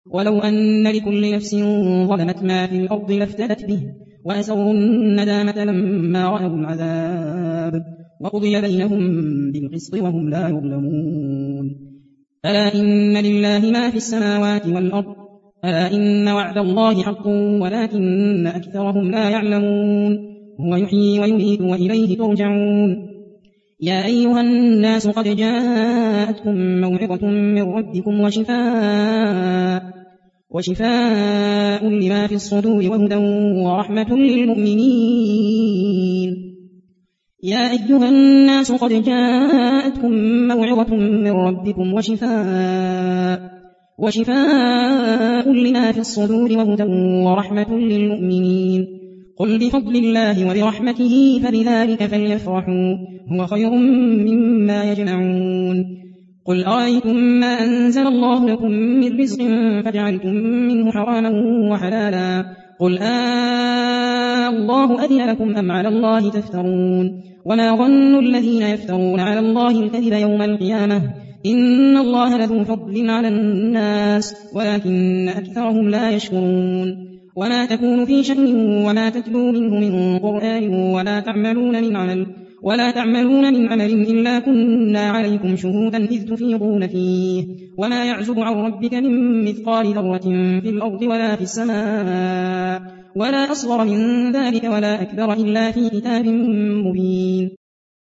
ولو أن لكل نفس ظلمت ما في الأرض لافتدت به وأسروا الندامة لما رأوا العذاب وقضي بينهم بالقسط وهم لا يظلمون. ألا إن لله ما في السماوات والأرض ألا إن وعد الله حق ولكن أكثرهم لا يعلمون. هو يحيي ويميت وإليه ترجعون. يا أيها الناس قد جاءتكم موعظة من ربكم وشفاء لما في الصدور وهدى ورحمة للمؤمنين. يا أيها الناس قد جاءتكم موعظة من ربكم وشفاء لما في الصدور وهدى ورحمة للمؤمنين. قل بفضل الله وبرحمته فبذلك فليفرحوا هو خير مما يجمعون. قل أرأيتم ما أنزل الله لكم من رزق فجعلتم منه حراما وحلالا قل الله أذن لكم أم على الله تفترون. وما ظن الذين يفترون على الله الكذب يوم القيامة إن الله لذو فضل على الناس ولكن أكثرهم لا يشكرون. وما تكون في شأن وما تتلو منه من قرآن ولا تعملون من عمل إلا كنا عليكم شهودا إذ تفيضون فيه. وما يعزب عن ربك من مثقال ذرة في الأرض ولا في السماء ولا أصغر من ذلك ولا أكبر إلا في كتاب مبين.